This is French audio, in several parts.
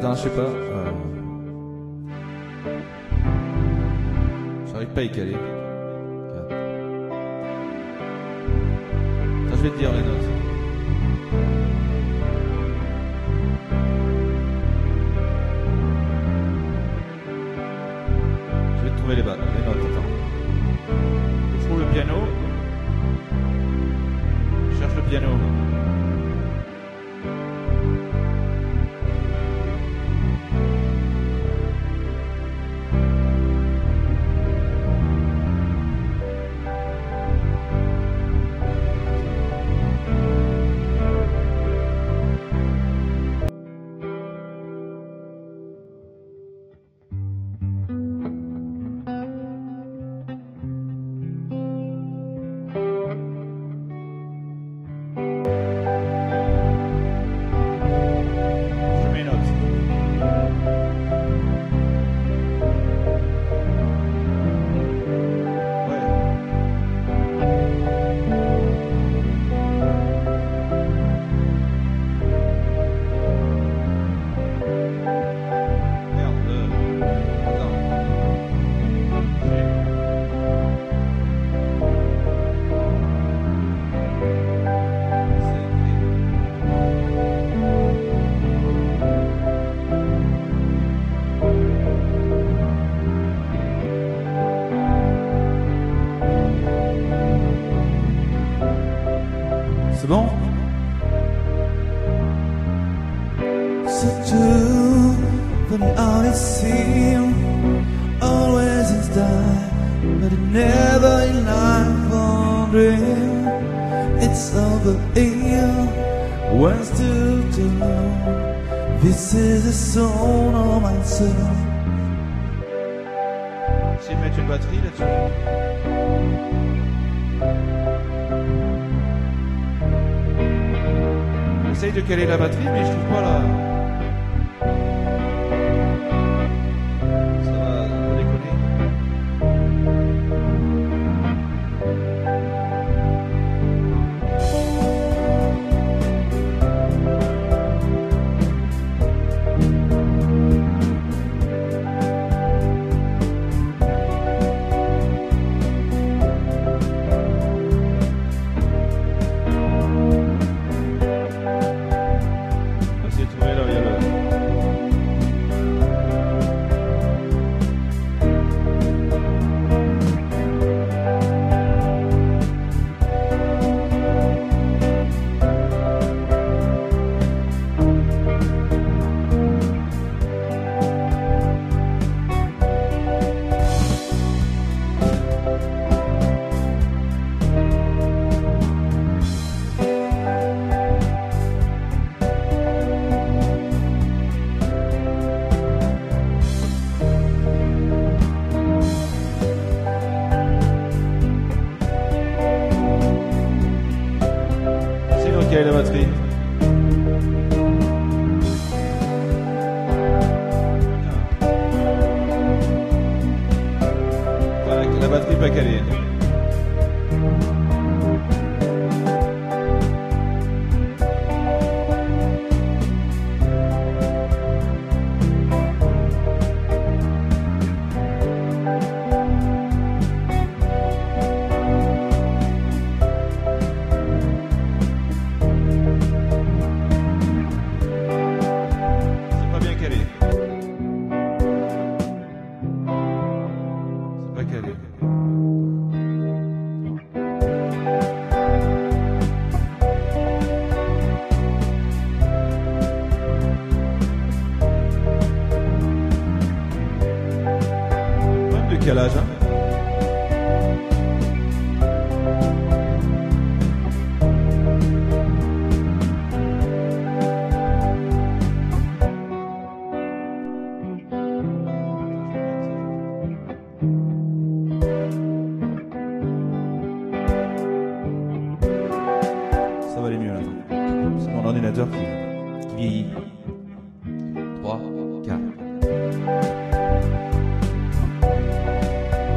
Attends, je sais pas. J'arrive pas à y caler. 4. Attends, je vais te dire les notes. Je vais te trouver les notes, attends. Je trouve le piano. Je cherche le piano. C'est bon? So true, but all it seems always is die, but it never in life or dream. It's over here, what's to do? This is the soul of my soul. Essaye de mettre une batterie là-dessus. J'essaye de caler la batterie, mais je trouve pas la... Ça va déconner. La batterie. Voilà, la batterie pas calée. Calage, hein? Ça va aller mieux là. C'est mon ordinateur qui vieillit. 3, 4.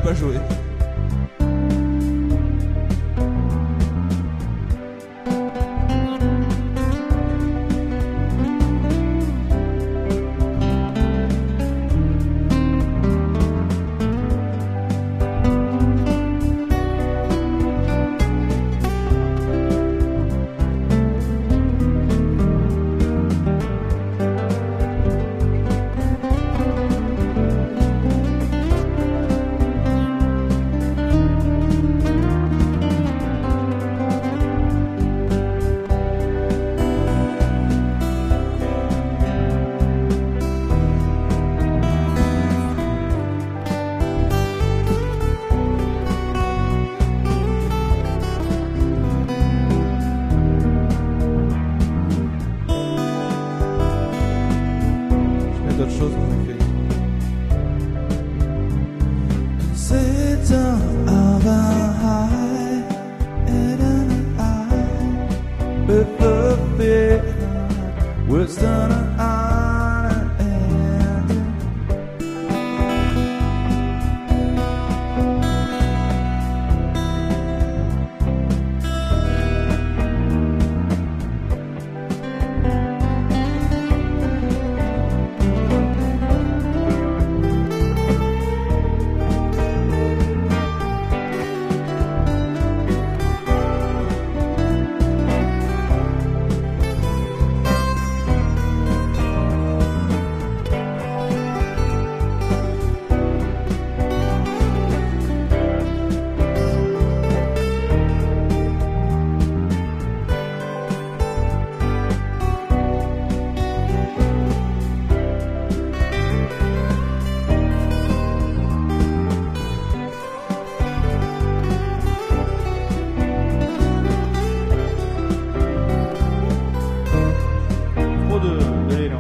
pas jouer. D'autres choses qu'on a fait. Sit of a high and an eye with the fear was done on an end. De l'élan.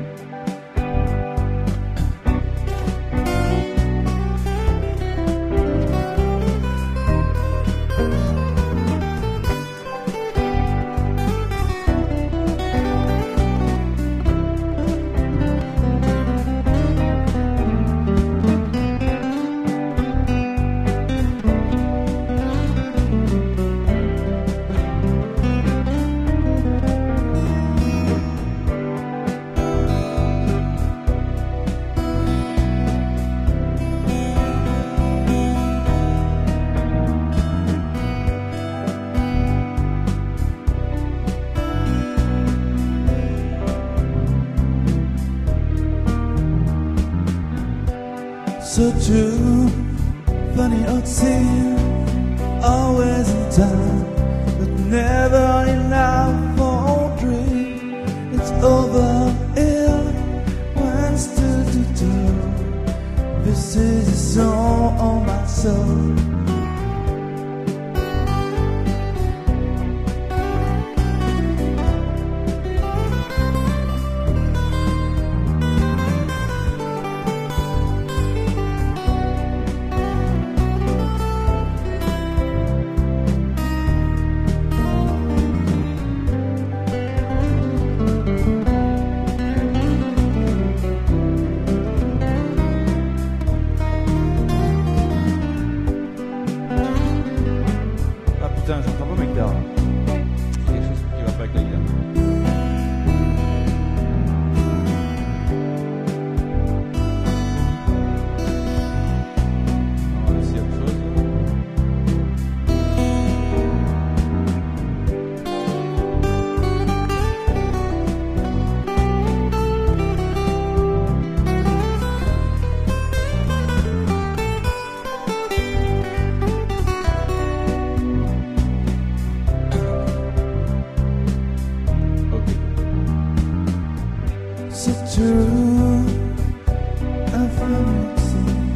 So true, funny old scene, always in time, but never enough for a dream. It's over, it wants to do. This is a song on my soul. Putain, j'entends pas ma guitare là. Il y a quelque chose qui va pas avec la guitare. On va essayer autre chose. So true, I found it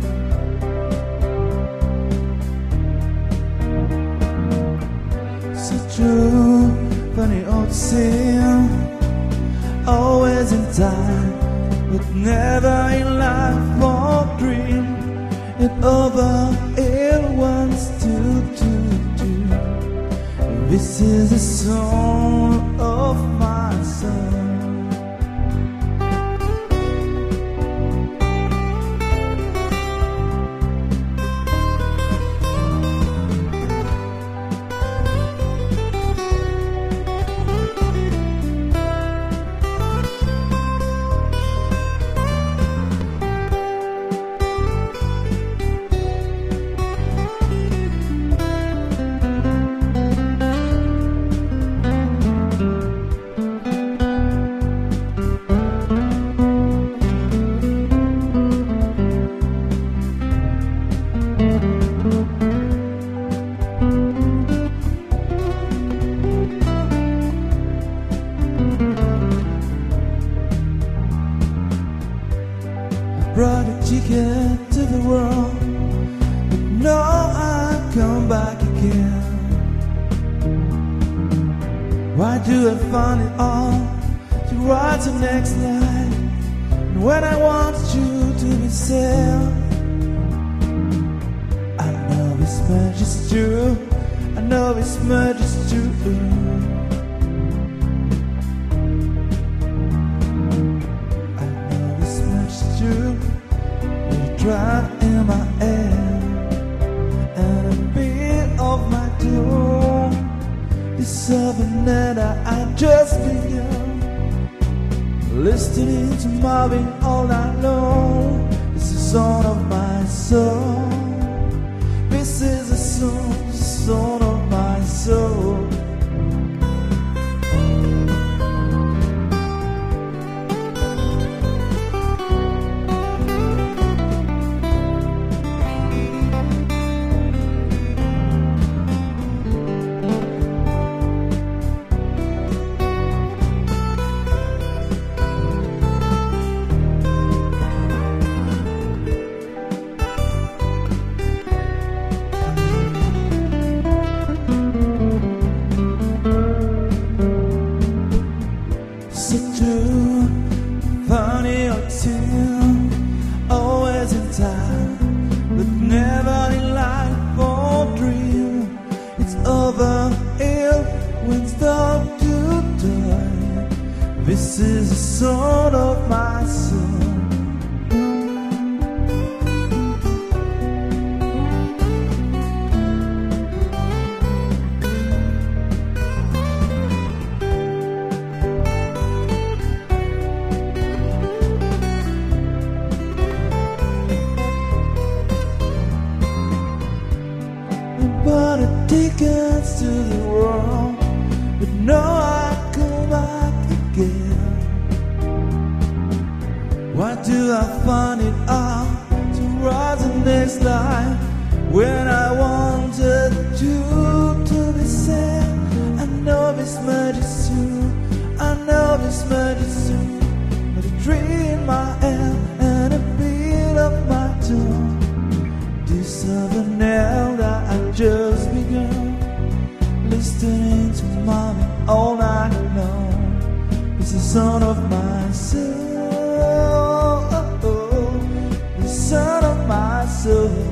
so true, funny old scene, always in time, but never in life for dream. It over, it wants to do. This is the song of my soul. do I find it hard to write the next line? And when I want you to be sad, I know this much is true. I know this much is true. I know this much is true. You drive in my air and a beat of my door. This something that I just begun. Listening to Marvin all night long. It's the song of my soul. This is the song of my soul. Funny or two, always in time, but never in life or dream. It's over here when start to die. This is the song of my soul. Bought a tickets to the world, but no, I come back again. Why do I find it hard to write the next line when I wanted you to be sad? I know this much is true. I know this much is true. But a tree in my hand and a beat of my tongue. This other now that I just begun. Listening to Mommy all night long. It's the sound of my soul. The sound of my soul.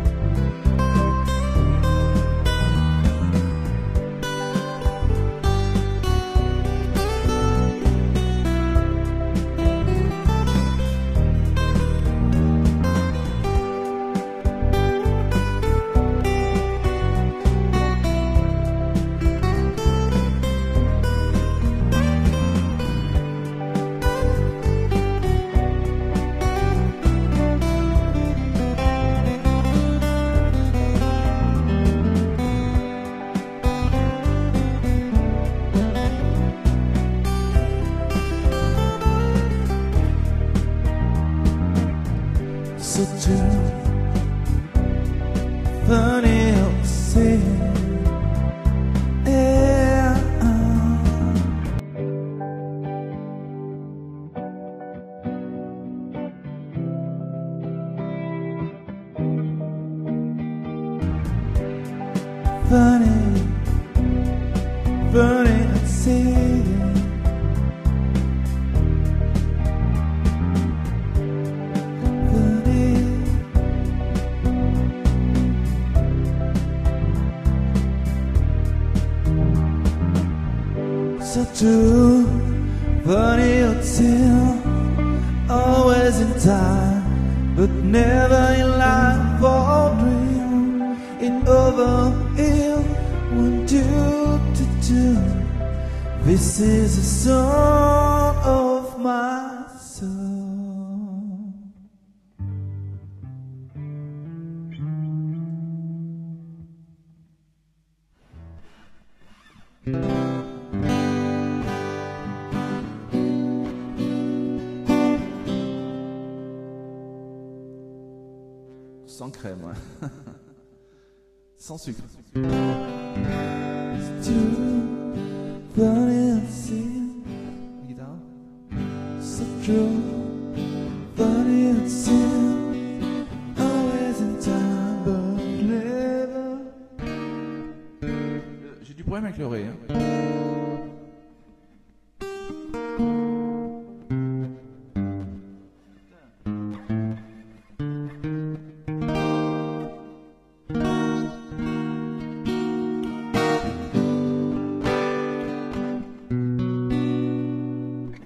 So true, funny how to say, yeah. Funny, funny how to say. So true, funny or tale, always in time, but never in life or dream. In over here, 1, 2, 2. This is the song of my soul. Sans crème, ouais. Sans sucre. It's true, funny and sin. Guitare. So true, funny and sin. Always in time, but never. J'ai du problème avec l'oreille. Hein.